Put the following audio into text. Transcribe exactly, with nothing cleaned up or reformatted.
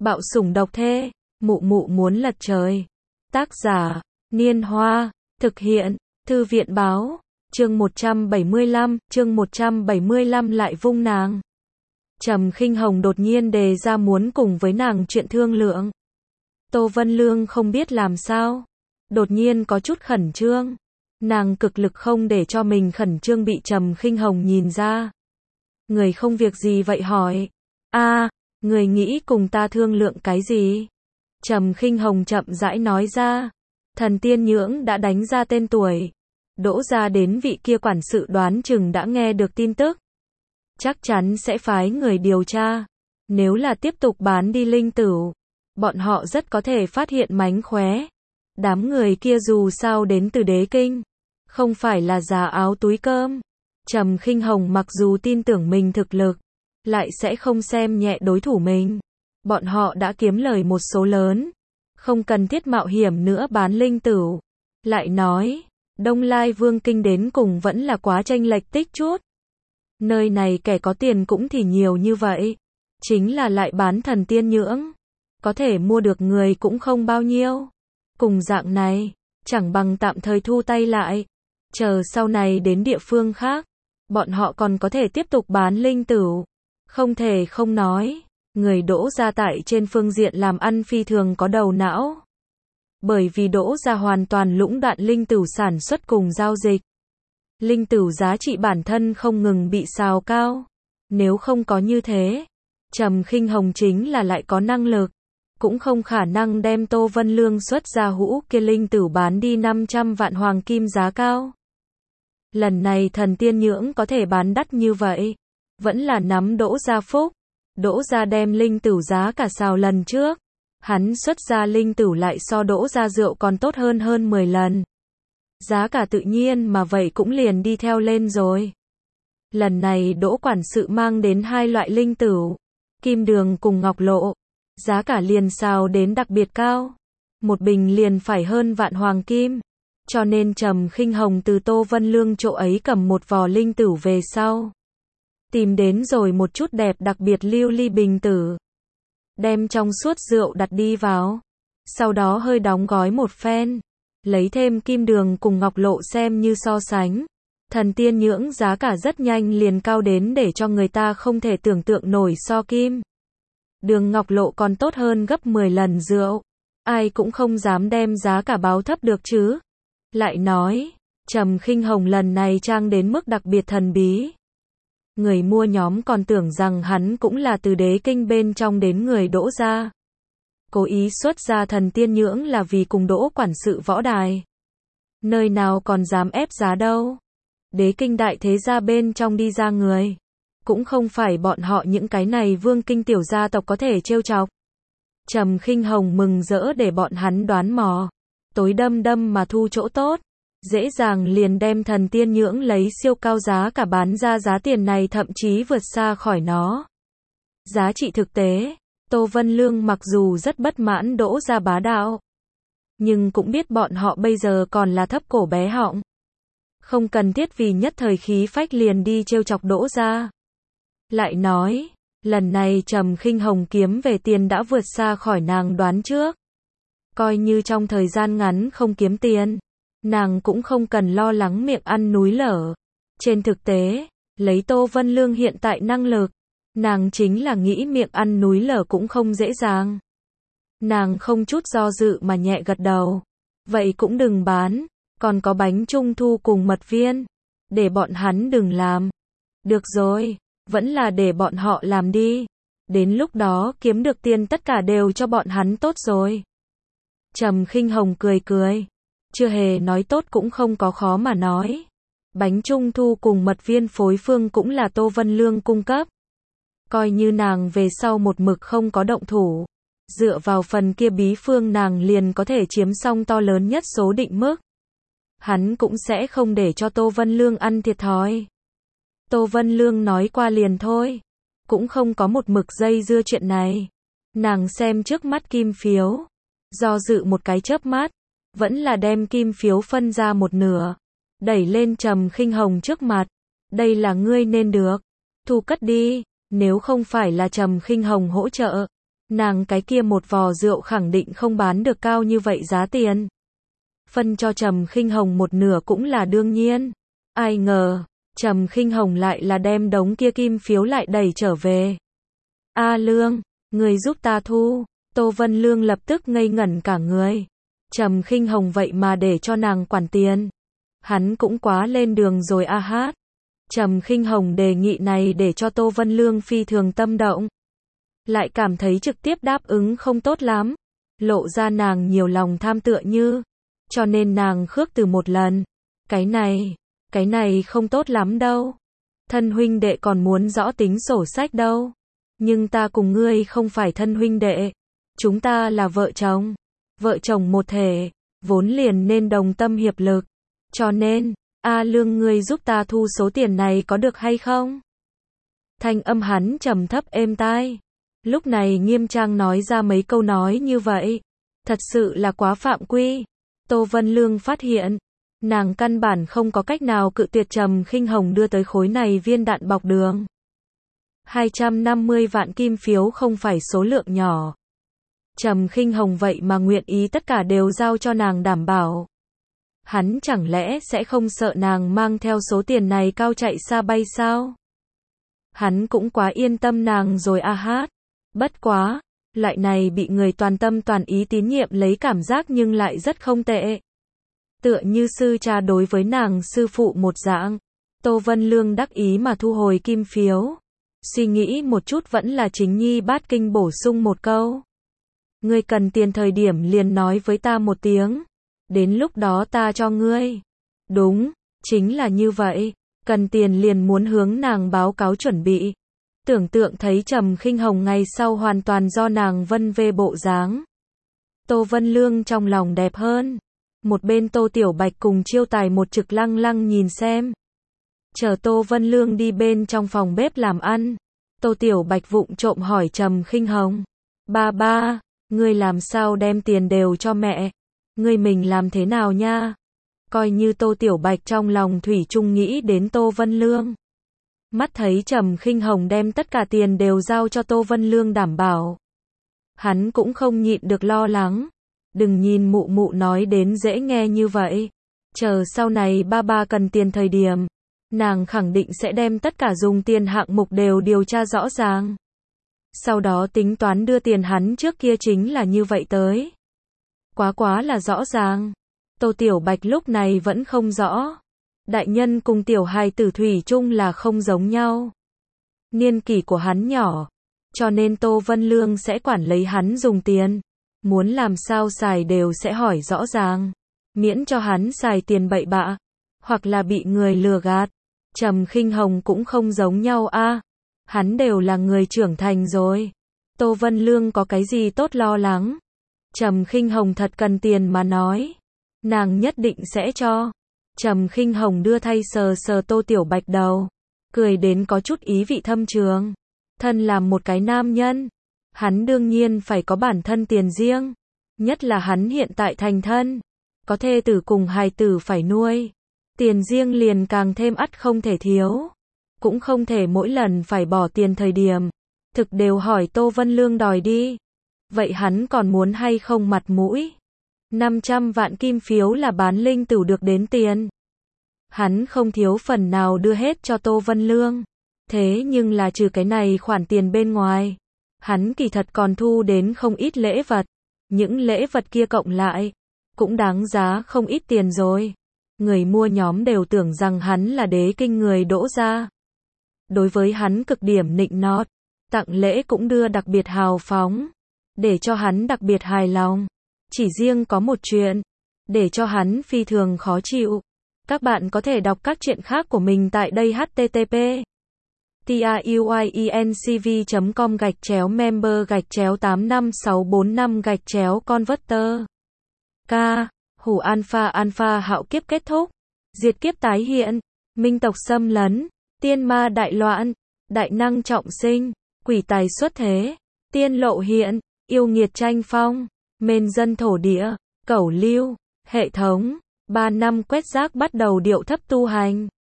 Bạo sủng độc thê, mụ mụ muốn lật trời. Tác giả, Niên Hoa, thực hiện, Thư viện báo, chương một trăm bảy mươi lăm, chương một trăm bảy mươi lăm lại vung nàng. Trầm Khinh Hồng đột nhiên đề ra muốn cùng với nàng chuyện thương lượng. Tô Vân Lương không biết làm sao, đột nhiên có chút khẩn trương. Nàng cực lực không để cho mình khẩn trương bị Trầm Khinh Hồng nhìn ra. Người không việc gì vậy hỏi. A, người nghĩ cùng ta thương lượng cái gì? Trầm Khinh Hồng chậm rãi nói ra. Thần tiên nhưỡng đã đánh ra tên tuổi. Đỗ gia đến vị kia quản sự đoán chừng đã nghe được tin tức. Chắc chắn sẽ phái người điều tra. Nếu là tiếp tục bán đi linh tửu, bọn họ rất có thể phát hiện mánh khóe. Đám người kia dù sao đến từ đế kinh, không phải là giá áo túi cơm. Trầm Khinh Hồng mặc dù tin tưởng mình thực lực, lại sẽ không xem nhẹ đối thủ mình. Bọn họ đã kiếm lời một số lớn, không cần thiết mạo hiểm nữa bán linh tửu. Lại nói, Đông Lai Vương kinh đến cùng vẫn là quá chênh lệch tích chút. Nơi này kẻ có tiền cũng thì nhiều như vậy, chính là lại bán thần tiên nhưỡng, có thể mua được người cũng không bao nhiêu. Cùng dạng này, chẳng bằng tạm thời thu tay lại, chờ sau này đến địa phương khác, bọn họ còn có thể tiếp tục bán linh tửu. Không thể không nói, người Đỗ gia tại trên phương diện làm ăn phi thường có đầu não. Bởi vì Đỗ gia hoàn toàn lũng đoạn linh tửu sản xuất cùng giao dịch. Linh tửu giá trị bản thân không ngừng bị xào cao. Nếu không có như thế, Trầm Khinh Hồng chính là lại có năng lực, cũng không khả năng đem Tô Vân Lương xuất ra hũ kia linh tửu bán đi năm trăm vạn hoàng kim giá cao. Lần này thần tiên nhưỡng có thể bán đắt như vậy, vẫn là nắm Đỗ gia phúc. Đỗ gia đem linh tửu giá cả xào lần trước, hắn xuất ra linh tửu lại so Đỗ gia rượu còn tốt hơn hơn mười lần. Giá cả tự nhiên mà vậy cũng liền đi theo lên rồi. Lần này Đỗ quản sự mang đến hai loại linh tửu, kim đường cùng ngọc lộ, giá cả liền xào đến đặc biệt cao, một bình liền phải hơn vạn hoàng kim. Cho nên Trầm Khinh Hồng từ Tô Vân Lương chỗ ấy cầm một vò linh tửu về sau, tìm đến rồi một chút đẹp đặc biệt lưu ly bình tử, đem trong suốt rượu đặt đi vào, sau đó hơi đóng gói một phen, lấy thêm kim đường cùng ngọc lộ xem như so sánh. Thần tiên nhưỡng giá cả rất nhanh liền cao đến để cho người ta không thể tưởng tượng nổi so kim đường ngọc lộ còn tốt hơn gấp mười lần rượu. Ai cũng không dám đem giá cả báo thấp được chứ. Lại nói, Trầm Khinh Hồng lần này trang đến mức đặc biệt thần bí. Người mua nhóm còn tưởng rằng hắn cũng là từ đế kinh bên trong đến người Đỗ gia. Cố ý xuất ra thần tiên nhưỡng là vì cùng Đỗ quản sự võ đài. Nơi nào còn dám ép giá đâu. Đế kinh đại thế gia bên trong đi ra người, cũng không phải bọn họ những cái này vương kinh tiểu gia tộc có thể trêu chọc. Trầm Khinh Hồng mừng rỡ để bọn hắn đoán mò, tối đâm đâm mà thu chỗ tốt, dễ dàng liền đem thần tiên nhưỡng lấy siêu cao giá cả bán ra, giá tiền này thậm chí vượt xa khỏi nó. Giá trị thực tế, Tô Vân Lương mặc dù rất bất mãn Đỗ gia bá đạo, nhưng cũng biết bọn họ bây giờ còn là thấp cổ bé họng. Không cần thiết vì nhất thời khí phách liền đi trêu chọc Đỗ gia. Lại nói, lần này Trầm Khinh Hồng kiếm về tiền đã vượt xa khỏi nàng đoán trước. Coi như trong thời gian ngắn không kiếm tiền, nàng cũng không cần lo lắng miệng ăn núi lở. Trên thực tế, lấy Tô Vân Lương hiện tại năng lực, nàng chính là nghĩ miệng ăn núi lở cũng không dễ dàng. Nàng không chút do dự mà nhẹ gật đầu. Vậy cũng đừng bán, còn có bánh trung thu cùng mật viên, để bọn hắn đừng làm. Được rồi, vẫn là để bọn họ làm đi. Đến lúc đó kiếm được tiền tất cả đều cho bọn hắn tốt rồi. Trầm Khinh Hồng cười cười. Chưa hề nói tốt cũng không có khó mà nói. Bánh trung thu cùng mật viên phối phương cũng là Tô Vân Lương cung cấp. Coi như nàng về sau một mực không có động thủ, dựa vào phần kia bí phương nàng liền có thể chiếm xong to lớn nhất số định mức. Hắn cũng sẽ không để cho Tô Vân Lương ăn thiệt thòi. Tô Vân Lương nói qua liền thôi, cũng không có một mực dây dưa chuyện này. Nàng xem trước mắt kim phiếu, do dự một cái chớp mắt, vẫn là đem kim phiếu phân ra một nửa, đẩy lên Trầm Khinh Hồng trước mặt. Đây là ngươi nên được, thu cất đi. Nếu không phải là Trầm Khinh Hồng hỗ trợ, nàng cái kia một vò rượu khẳng định không bán được cao như vậy giá tiền. Phân cho Trầm Khinh Hồng một nửa cũng là đương nhiên. Ai ngờ, Trầm Khinh Hồng lại là đem đống kia kim phiếu lại đẩy trở về. A Lương, người giúp ta thu. Tô Vân Lương lập tức ngây ngẩn cả người. Trầm Khinh Hồng vậy mà để cho nàng quản tiền. Hắn cũng quá lên đường rồi a hát. Trầm Khinh Hồng đề nghị này để cho Tô Vân Lương phi thường tâm động. Lại cảm thấy trực tiếp đáp ứng không tốt lắm. Lộ ra nàng nhiều lòng tham tựa như. Cho nên nàng khước từ một lần. Cái này, cái này không tốt lắm đâu. Thân huynh đệ còn muốn rõ tính sổ sách đâu. Nhưng ta cùng ngươi không phải thân huynh đệ. Chúng ta là vợ chồng. Vợ chồng một thể, vốn liền nên đồng tâm hiệp lực. Cho nên, A Lương ngươi giúp ta thu số tiền này có được hay không? Thanh âm hắn trầm thấp êm tai. Lúc này nghiêm trang nói ra mấy câu nói như vậy. Thật sự là quá phạm quy. Tô Vân Lương phát hiện, nàng căn bản không có cách nào cự tuyệt Trầm Khinh Hồng đưa tới khối này viên đạn bọc đường. hai trăm năm mươi vạn kim phiếu không phải số lượng nhỏ. Trầm Khinh Hồng vậy mà nguyện ý tất cả đều giao cho nàng đảm bảo. Hắn chẳng lẽ sẽ không sợ nàng mang theo số tiền này cao chạy xa bay sao? Hắn cũng quá yên tâm nàng rồi a hát. Bất quá, loại này bị người toàn tâm toàn ý tín nhiệm lấy cảm giác nhưng lại rất không tệ. Tựa như sư cha đối với nàng sư phụ một dạng. Tô Vân Lương đắc ý mà thu hồi kim phiếu. Suy nghĩ một chút vẫn là Chính Nhi Bát Kinh bổ sung một câu. Ngươi cần tiền thời điểm liền nói với ta một tiếng. Đến lúc đó ta cho ngươi. Đúng, chính là như vậy. Cần tiền liền muốn hướng nàng báo cáo chuẩn bị. Tưởng tượng thấy Trầm Khinh Hồng ngày sau hoàn toàn do nàng vân vê bộ dáng. Tô Vân Lương trong lòng đẹp hơn. Một bên Tô Tiểu Bạch cùng Chiêu Tài một trực lăng lăng nhìn xem. Chờ Tô Vân Lương đi bên trong phòng bếp làm ăn. Tô Tiểu Bạch vụng trộm hỏi Trầm Khinh Hồng. Ba ba, ngươi làm sao đem tiền đều cho mẹ? Ngươi mình làm thế nào nha? Coi như Tô Tiểu Bạch trong lòng thủy chung nghĩ đến Tô Vân Lương. Mắt thấy Trầm Khinh Hồng đem tất cả tiền đều giao cho Tô Vân Lương đảm bảo. Hắn cũng không nhịn được lo lắng. Đừng nhìn mụ mụ nói đến dễ nghe như vậy. Chờ sau này ba ba cần tiền thời điểm. Nàng khẳng định sẽ đem tất cả dùng tiền hạng mục đều điều tra rõ ràng. Sau đó tính toán đưa tiền hắn trước kia chính là như vậy tới. Quá quá là rõ ràng. Tô Tiểu Bạch lúc này vẫn không rõ. Đại nhân cùng tiểu hài tử thủy chung là không giống nhau. Niên kỷ của hắn nhỏ. Cho nên Tô Vân Lương sẽ quản lấy hắn dùng tiền. Muốn làm sao xài đều sẽ hỏi rõ ràng. Miễn cho hắn xài tiền bậy bạ. Hoặc là bị người lừa gạt. Trầm Khinh Hồng cũng không giống nhau a. À, hắn đều là người trưởng thành rồi. Tô Vân Lương có cái gì tốt lo lắng. Trầm Khinh Hồng thật cần tiền mà nói. Nàng nhất định sẽ cho. Trầm Khinh Hồng đưa thay sờ sờ Tô Tiểu Bạch đầu. Cười đến có chút ý vị thâm trường. Thân làm một cái nam nhân. Hắn đương nhiên phải có bản thân tiền riêng. Nhất là hắn hiện tại thành thân. Có thê tử cùng hài tử phải nuôi. Tiền riêng liền càng thêm ắt không thể thiếu. Cũng không thể mỗi lần phải bỏ tiền thời điểm. Thực đều hỏi Tô Vân Lương đòi đi. Vậy hắn còn muốn hay không mặt mũi? năm trăm vạn kim phiếu là bán linh tửu được đến tiền. Hắn không thiếu phần nào đưa hết cho Tô Vân Lương. Thế nhưng là trừ cái này khoản tiền bên ngoài. Hắn kỳ thật còn thu đến không ít lễ vật. Những lễ vật kia cộng lại. Cũng đáng giá không ít tiền rồi. Người mua nhóm đều tưởng rằng hắn là đế kinh người Đỗ gia. Đối với hắn cực điểm nịnh nọt. Tặng lễ cũng đưa đặc biệt hào phóng. Để cho hắn đặc biệt hài lòng. Chỉ riêng có một chuyện. Để cho hắn phi thường khó chịu. Các bạn có thể đọc các chuyện khác của mình tại đây h t t p truyencv chấm com gạch chéo member gạch chéo tám năm sáu bốn năm gạch chéo converter. K. Hủ alpha alpha hạo kiếp kết thúc. Diệt kiếp tái hiện. Minh tộc xâm lấn. Tiên ma đại loạn. Đại năng trọng sinh. Quỷ tài xuất thế. Tiên lộ hiện. Yêu nghiệt tranh phong. Mên dân thổ địa. Cẩu lưu. Hệ thống. Ba năm quét rác bắt đầu điệu thấp tu hành.